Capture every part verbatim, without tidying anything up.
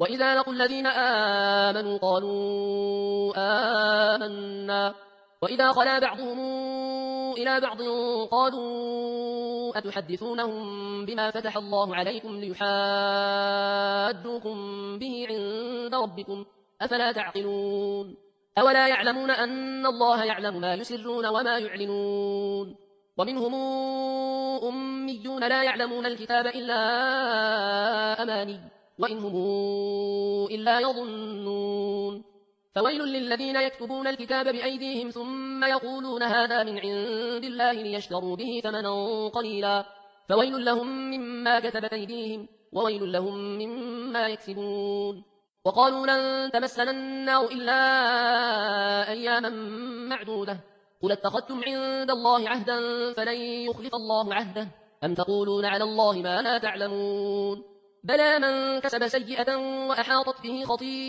وإذا لقوا الذين آمنوا قالوا آمنا وإذا خلا بعضهم إلى بعض قالوا أتحدثونهم بما فتح الله عليكم ليحاجوكم به عند ربكم أفلا تعقلون أولا يعلمون أن الله يعلم ما يسرون وما يعلنون ومنهم أميون لا يعلمون الكتاب إلا أماني وإن هم إلا يظنون فويل للذين يكتبون الكتاب بأيديهم ثم يقولون هذا من عند الله ليشتروا به ثمنا قليلا فويل لهم مما كتبت أيديهم وويل لهم مما يكسبون وقالوا لن تمسنا النار إلا أياما معدودة قل اتخذتم عند الله عهدا فلن يخلف الله عهده أم تقولون على الله ما لا تعلمون بلى من كسب سيئة وأحاطت به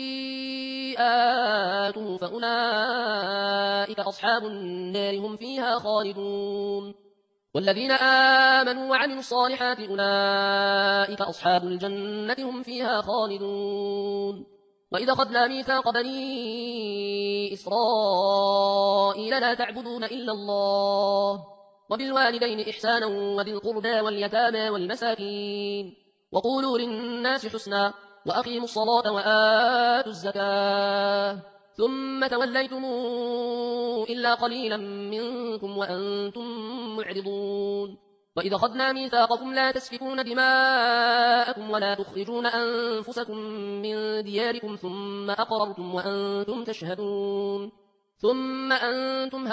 خطيئاته فأولئك أصحاب النار هم فيها خالدون والذين آمنوا وعملوا الصالحات أولئك أصحاب الجنة هم فيها خالدون وإذا أخذنا ميثاق بني إسرائيل لا تعبدون إلا الله وبالوالدين إحسانا وذي القربى واليتامى والمساكين وقولوا للناس حسنا وأقيموا الصلاة وآتوا الزكاة ثم توليتم إلا قليلا منكم وأنتم معرضون وإذا أخذنا ميثاقكم لا تسفكون دماءكم ولا تخرجون أنفسكم من دياركم ثم أقررتم وأنتم تشهدون ثم أنتم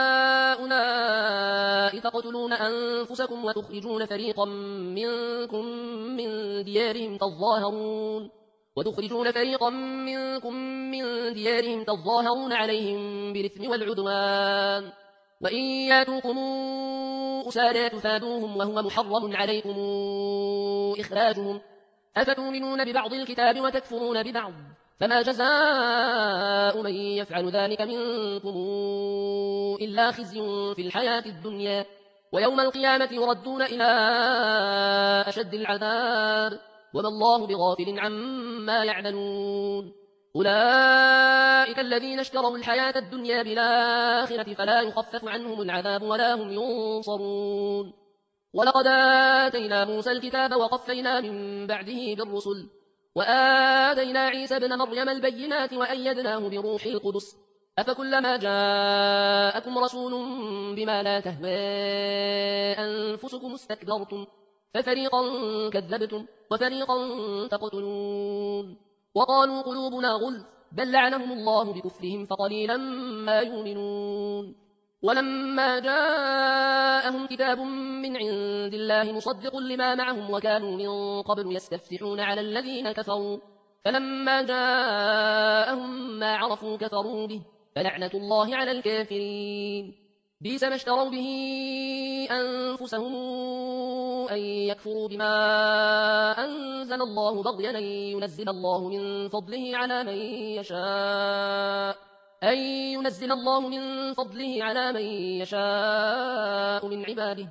هؤلاء تقتلون أنفسكم وتخرجون فريقا منكم من ديارهم تظاهرون وتخرجون فريقا منكم من ديارهم تظاهرون عليهم بالإثم والعدوان وإن ياتوكم أسارى تفادوهم وهو محرم عليكم إخراجهم أفتؤمنون ببعض الكتاب وتكفرون ببعض فما جزاء من يفعل ذلك منكم إلا خزي في الحياة الدنيا ويوم القيامة يردون إلى أشد العذاب وما الله بغافل عما يعملون أولئك الذين اشتروا الحياة الدنيا بالآخرة فلا يخفف عنهم العذاب ولا هم ينصرون ولقد آتينا موسى الكتاب وقفينا من بعده بالرسل وآتينا عيسى ابن مريم البينات وأيدناه بروح القدس أفكلما جاءكم رسول بما لا تهوى أنفسكم استكبرتم ففريقا كذبتم وفريقا تقتلون وقالوا قلوبنا غلف بل لعنهم الله بكفرهم فقليلا ما يؤمنون ولما جاءهم كتاب من عند الله مصدق لما معهم وكانوا من قبل يستفتحون على الذين كفروا فلما جاءهم ما عرفوا كفروا به فلعنة الله على الكافرين بئس ما اشتروا به أنفسهم أن يكفروا بما أنزل الله بغيا أن ينزل الله من فضله على من يشاء أن ينزل الله من فضله على من يشاء من عباده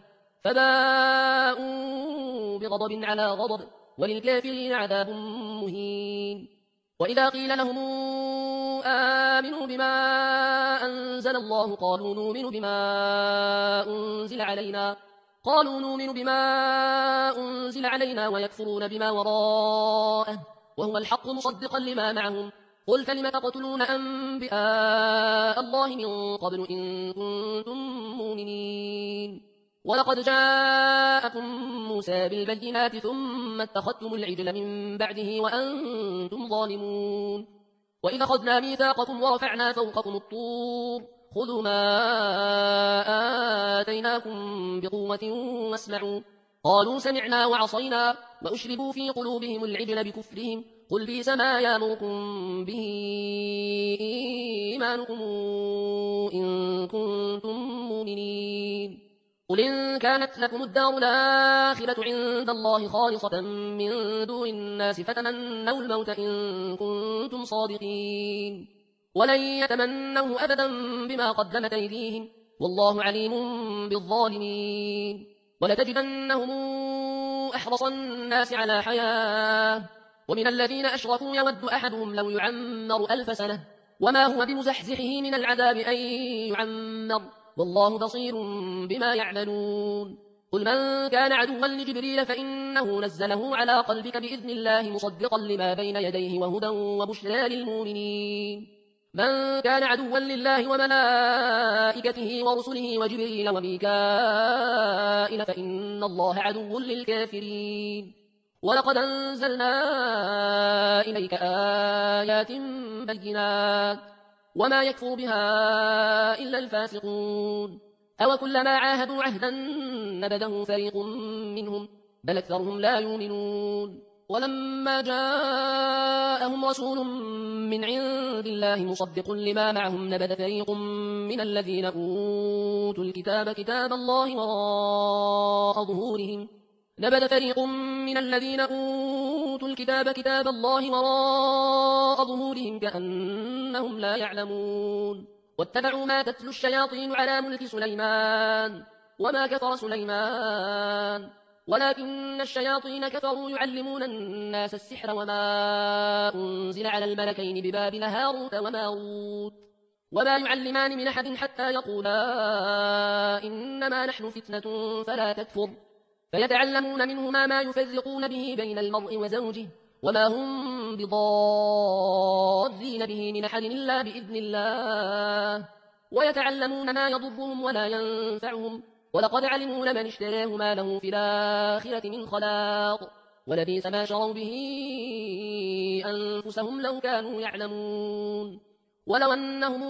فباءوا بغضب على غضب وللكافرين عذاب مهين وإذا قيل لهم آمنوا بما أنزل الله قالوا نؤمن بما أنزل علينا قالوا نؤمن بما أنزل علينا ويكفرون بما وراءه وهو الحق مصدقا لما معهم قل فلم تقتلون أنبياء الله من قبل إن كنتم مؤمنين ولقد جاءكم موسى بالبينات ثم اتخذتم العجل من بعده وأنتم ظالمون وإذا أخذنا ميثاقكم ورفعنا فوقكم الطور خذوا ما آتيناكم بقوة واسمعوا قالوا سمعنا وعصينا وأشربوا في قلوبهم العجل بكفرهم قل بئس ما يأمركم به إيمانكم إن كنتم مؤمنين قل إن كانت لكم الدار الآخرة عند الله خالصة من دون الناس فتمنوا الموت إن كنتم صادقين ولن يتمنوه أبدا بما قدمت أيديهم والله عليم بالظالمين ولتجدنهم أحرص الناس على حياة ومن الذين أشركوا يود أحدهم لو يعمر ألف سنة وما هو بمزحزحه من العذاب أن يعمر والله بصير بما يعملون قل من كان عدوا لجبريل فإنه نزله على قلبك بإذن الله مصدقا لما بين يديه وهدى وبشرى للمؤمنين من كان عدوا لله وملائكته ورسله وجبريل وميكائيل فإن الله عدو للكافرين ولقد أنزلنا إليك آيات بينات وما يكفر بها إلا الفاسقون أو كلما عاهدوا عهدا نبذه فريق منهم بل أكثرهم لا يؤمنون ولما جاءهم رسول من عند الله مصدق لما معهم نبذ فريق من الذين أوتوا الكتاب كتاب الله وراء ظهورهم نبذ فريق من الذين أوتوا الكتاب كتاب الله وراء ظهورهم كأنهم لا يعلمون واتبعوا ما تتلو الشياطين على ملك سليمان وما كفر سليمان ولكن الشياطين كفروا يعلمون الناس السحر وما أنزل على الملكين ببابل هاروت وماروت وما يعلمان من أحد حتى يقولا إنما نحن فتنة فلا تكفر فيتعلمون منهما ما يفرقون به بين المرء وزوجه وما هم بضارين به من أحد إلا بإذن الله ويتعلمون ما يضرهم ولا ينفعهم ولقد علموا لمن اشتراه ما له في الآخرة من خلاق ولبئس ما شروا به أنفسهم لو كانوا يعلمون ولو أنهم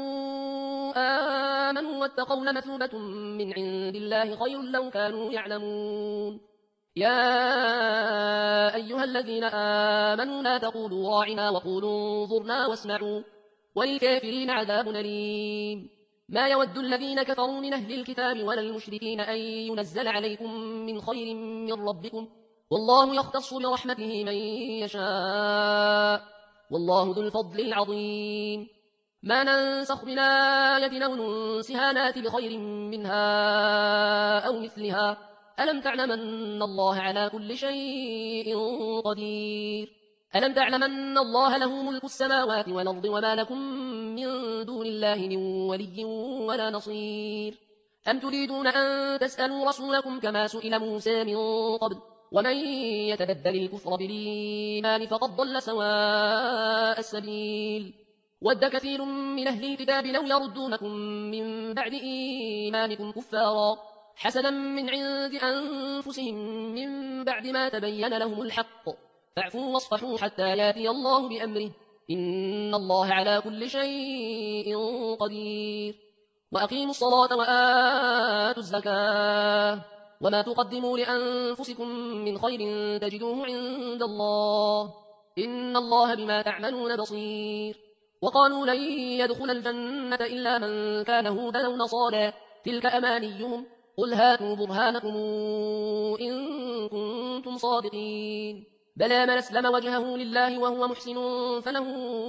آمنوا واتقوا لمثوبة من عند الله خير لو كانوا يعلمون يا أيها الذين آمنوا لا تقولوا راعنا وقولوا انظرنا واسمعوا وللكافرين عذاب أليم ما يود الذين كفروا من أهل الكتاب ولا المشركين أن ينزل عليكم من خير من ربكم والله يختص برحمته من يشاء والله ذو الفضل العظيم ما ننسخ من آية أو ننسها نات بخير منها أو مثلها ألم تعلم أن الله على كل شيء قدير ألم تعلم أن الله له ملك السماوات والأرض وما لكم من دون الله من ولي ولا نصير أم تريدون أن تسألوا رسولكم كما سئل موسى من قبل ومن يتبدل الكفر بالإيمان فقد ضل سواء السبيل ود كثير من أهل الكتاب لو يردونكم من بعد إيمانكم كفارا حسدا من عند أنفسهم من بعد ما تبين لهم الحق فاعفوا واصفحوا حتى ياتي الله بأمره إن الله على كل شيء قدير وأقيموا الصلاة وآتوا الزكاة وما تقدموا لأنفسكم من خير تجدوه عند الله إن الله بما تعملون بصير وقالوا لن يدخل الجنة إلا من كان هودا أو نصارى تلك أمانيهم قل هاتوا برهانكم إن كنتم صادقين بلى من أسلم وجهه لله وهو محسن فله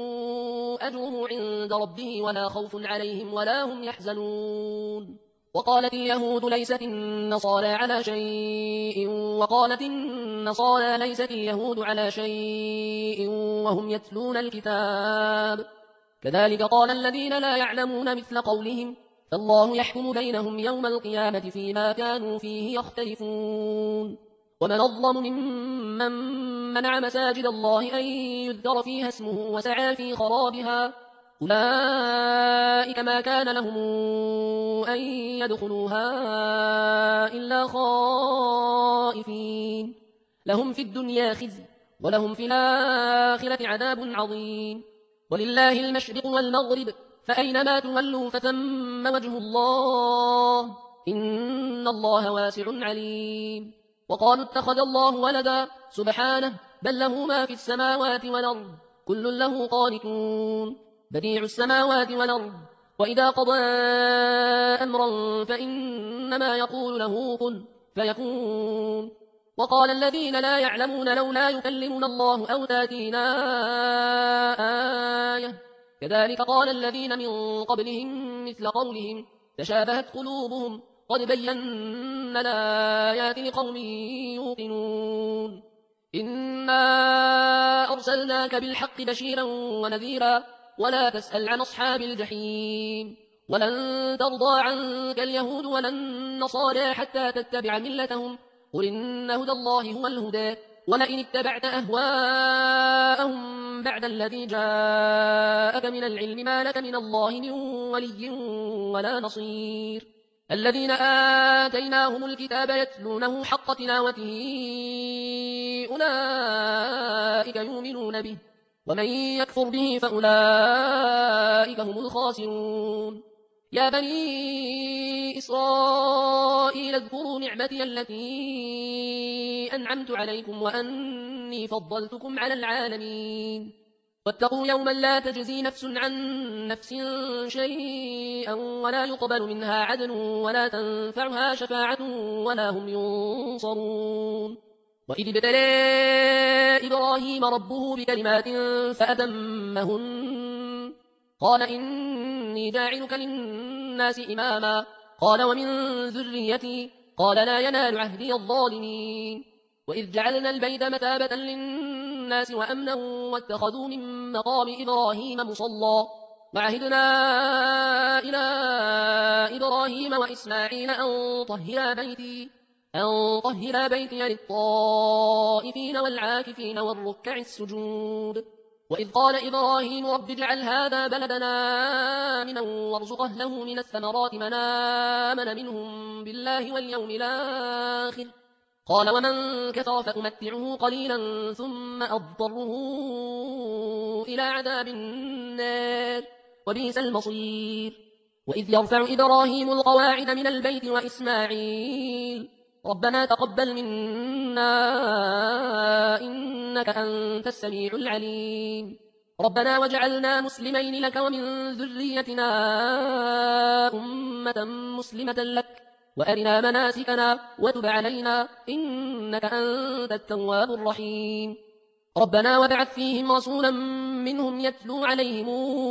أجره عند ربه ولا خوف عليهم ولا هم يحزنون وقالت اليهود ليست النصارى على شيء وقالت النصارى ليست اليهود على شيء وهم يتلون الكتاب كذلك قال الذين لا يعلمون مثل قولهم فالله يحكم بينهم يوم القيامة فيما كانوا فيه يختلفون ومن أظلم ممن منع مساجد الله أن يذكر فيها اسمه وسعى في خرابها أولئك ما كان لهم أن يدخلوها إلا خائفين لهم في الدنيا خزي ولهم في الآخرة عذاب عظيم ولله المشرق والمغرب فأينما تولوا فثم وجه الله إن الله واسع عليم وقالوا اتخذ الله ولدا سبحانه بل له ما في السماوات والأرض كل له قانتون بديع السماوات والأرض وإذا قضى أمرا فإنما يقول له كن فيكون وقال الذين لا يعلمون لولا يكلمنا الله أو تاتينا آية كذلك قال الذين من قبلهم مثل قولهم تشابهت قلوبهم قد بينا الآيات لقوم يوقنون إنا أرسلناك بالحق بشيرا ونذيرا ولا تسأل عن أصحاب الجحيم ولن ترضى عنك اليهود ولا النصارى حتى تتبع ملتهم قل إن هدى الله هو الهدى ولئن اتبعت أهواءهم بعد الذي جاءك من العلم ما لك من الله من ولي ولا نصير الذين آتيناهم الكتاب يتلونه حق تلاوته أولئك يؤمنون به ومن يكفر به فأولئك هم الخاسرون يا بني إسرائيل اذكروا نعمتي التي أنعمت عليكم وأني فضلتكم على العالمين واتقوا يوما لا تجزي نفس عن نفس شيئا ولا يقبل منها عدل ولا تنفعها شفاعة ولا هم ينصرون وإذ ابتلى إبراهيم ربه بكلمات فأتمهن قال إني جاعلك للناس إماما قال ومن ذريتي قال لا ينال عهدي الظالمين وإذ جعلنا البيت مثابة للناس وأمنا واتخذوا من مقام إبراهيم مصلى وعهدنا إلى إبراهيم وإسماعيل أن طهرا بيتي أن طهرا بيتي للطائفين والعاكفين والركع السجود وإذ قال إبراهيم رب اجعل هذا بلدنا آمنا وارزق أهله من الثمرات من آمن منهم بالله واليوم الآخر قال ومن كفر فأمتعه قليلا ثم أضطره إلى عذاب النار وبئس المصير وإذ يرفع إبراهيم القواعد من البيت وإسماعيل ربنا تقبل منا إنك أنت السميع العليم ربنا وجعلنا مسلمين لك ومن ذريتنا أمة مسلمة لك وأرنا مناسكنا وتب علينا إنك أنت التواب الرحيم ربنا وابعث فيهم رسولا منهم يتلو عليهم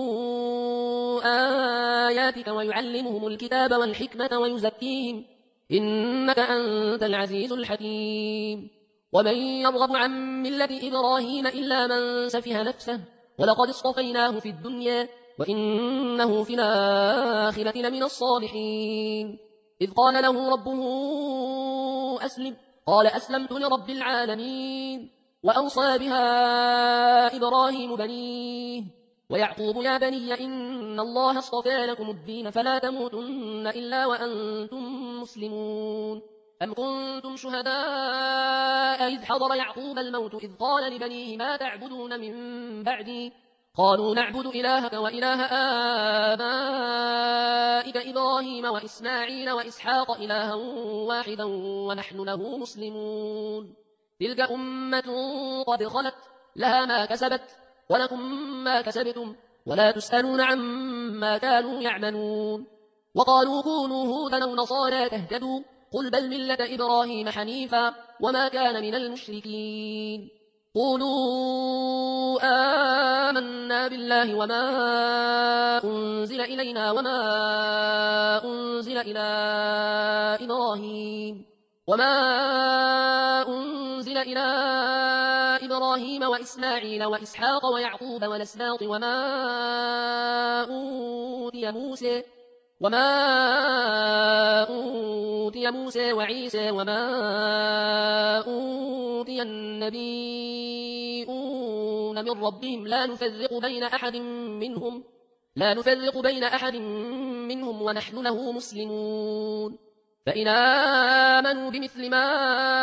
آياتك ويعلمهم الكتاب والحكمة ويزكيهم إنك أنت العزيز الحكيم ومن يرغب عن ملة إبراهيم إلا من سفه نفسه ولقد اصطفيناه في الدنيا وإنه في الآخرة لمن الصالحين إذ قال له ربه أسلم قال أسلمت لرب العالمين وأوصى بها إبراهيم بنيه ويعقوب يا بني إن الله اصطفى لكم الدين فلا تموتن إلا وأنتم مسلمون أم كنتم شهداء إذ حضر يعقوب الموت إذ قال لبنيه ما تعبدون من بعدي قالوا نعبد إلهك وإله آبائك إبراهيم وإسماعيل وإسحاق إلها واحدا ونحن له مسلمون تلك أمة قد خلت لها ما كسبت ولكم ما كسبتم ولا تسألون عما كانوا يعملون وقالوا كونوا هودا أو نصارى تهتدوا قل بل ملة إبراهيم حنيفا وما كان من المشركين قولوا آمنا بالله وما أنزل إلينا وما أنزل إلى إبراهيم وما أنزل إلى إبراهيم وإسماعيل وإسحاق ويعقوب والأسباط وما أوتي موسى وما أوتي موسى وعيسى وما أوتي النبيون من ربهم لا نفرق بين أحد منهم لا نفرق بين أحد منهم ونحن له مسلمون فإن آمنوا بمثل ما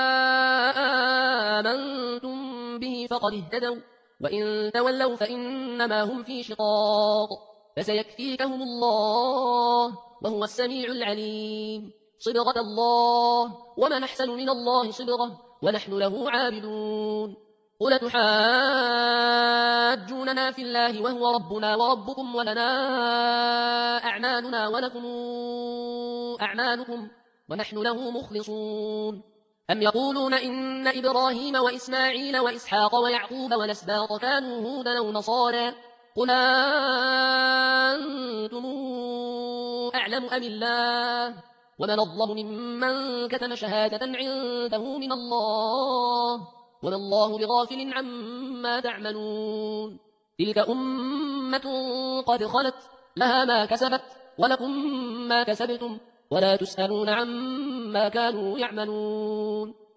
آمنتم به فقد اهتدوا وإن تولوا فإنما هم في شقاق فسيكفيكهم الله وهو السميع العليم صبغة الله ومن أحسن من الله صبغة ونحن له عابدون قل تحاجوننا في الله وهو ربنا وربكم ولنا أعمالنا ولكم أعمالكم ونحن له مخلصون أم يقولون إن إبراهيم وإسماعيل وإسحاق ويعقوب والأسباط كانوا هودا أو نصارى قل أنتم أعلم أم الله ومن أظلم ممن كتم شهادة عنده من الله وما الله بغافل عما تعملون تلك أمة قد خلت لها ما كسبت ولكم ما كسبتم ولا تسألون عما كانوا يعملون